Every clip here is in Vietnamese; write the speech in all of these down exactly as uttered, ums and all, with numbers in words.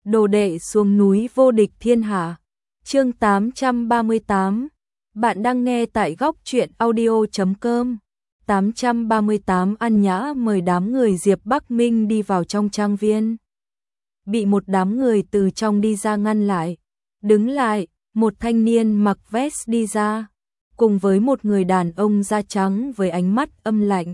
Đồ đệ xuống núi vô địch thiên hạ. Chương tám trăm ba mươi tám. Bạn đang nghe tại góc truyện audio chấm com. tám trăm ba mươi tám An Nhã mời đám người Diệp Bắc Minh đi vào trong trang viên. Bị một đám người từ trong đi ra ngăn lại. Đứng lại, một thanh niên mặc vest đi ra, cùng với một người đàn ông da trắng với ánh mắt âm lạnh.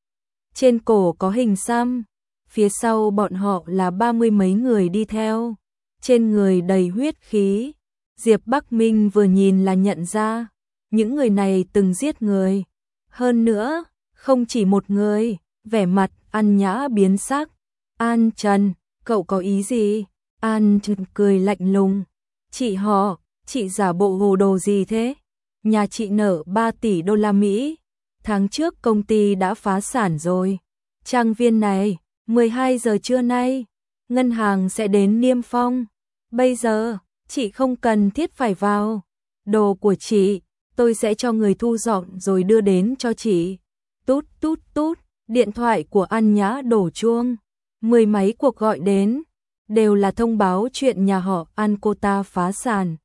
Trên cổ có hình xăm, phía sau bọn họ là ba mươi mấy người đi theo, trên người đầy huyết khí. Diệp Bắc Minh vừa nhìn là nhận ra, những người này từng giết người. Hơn nữa, không chỉ một người, vẻ mặt An Nhã biến sắc. An Trần, cậu có ý gì? An Trần cười lạnh lùng. Chị họ, chị giả bộ hồ đồ gì thế? Nhà chị nợ ba tỷ đô la Mỹ. Tháng trước công ty đã phá sản rồi. Trang viên này, mười hai giờ trưa nay, ngân hàng sẽ đến niêm phong. Bây giờ, chị không cần thiết phải vào. Đồ của chị, tôi sẽ cho người thu dọn rồi đưa đến cho chị. Tút tút tút, điện thoại của An Nhã đổ chuông. Mười mấy cuộc gọi đến, đều là thông báo chuyện nhà họ An cô ta phá sản.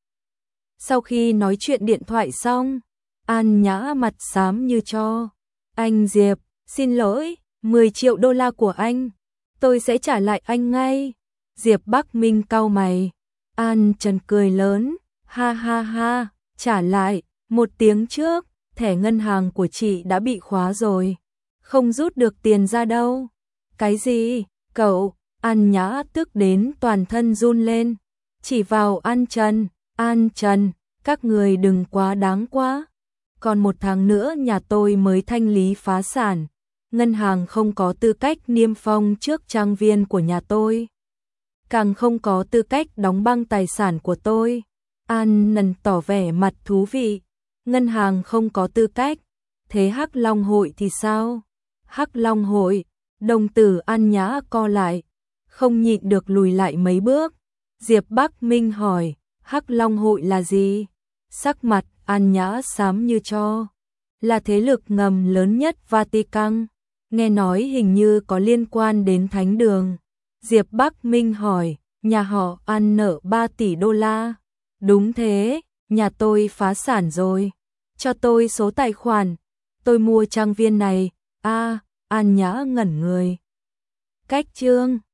Sau khi nói chuyện điện thoại xong, An Nhã mặt xám như tro. Anh Diệp, xin lỗi, mười triệu đô la của anh, tôi sẽ trả lại anh ngay. Diệp Bắc Minh cau mày. An Trần cười lớn, ha ha ha, trả lại, một tiếng trước, thẻ ngân hàng của chị đã bị khóa rồi, không rút được tiền ra đâu. Cái gì, cậu? An Nhã tức đến toàn thân run lên, chỉ vào An Trần. An Trần, các người đừng quá đáng quá. Còn một tháng nữa nhà tôi mới thanh lý phá sản, ngân hàng không có tư cách niêm phong trước trang viên của nhà tôi, càng không có tư cách đóng băng tài sản của tôi. An Nần tỏ vẻ mặt thú vị. Ngân hàng không có tư cách, thế Hắc Long hội thì sao? Hắc Long hội, đồng tử An Nhã co lại, không nhịn được lùi lại mấy bước. Diệp Bắc Minh hỏi, Hắc Long hội là gì? Sắc mặt An Nhã xám như tro. Là thế lực ngầm lớn nhất Vatican, nghe nói hình như có liên quan đến thánh đường. Diệp Bắc Minh hỏi, nhà họ An nợ ba tỷ đô la. Đúng thế, nhà tôi phá sản rồi. Cho tôi số tài khoản, tôi mua trang viên này. A, à, An Nhã ngẩn người. Cách chương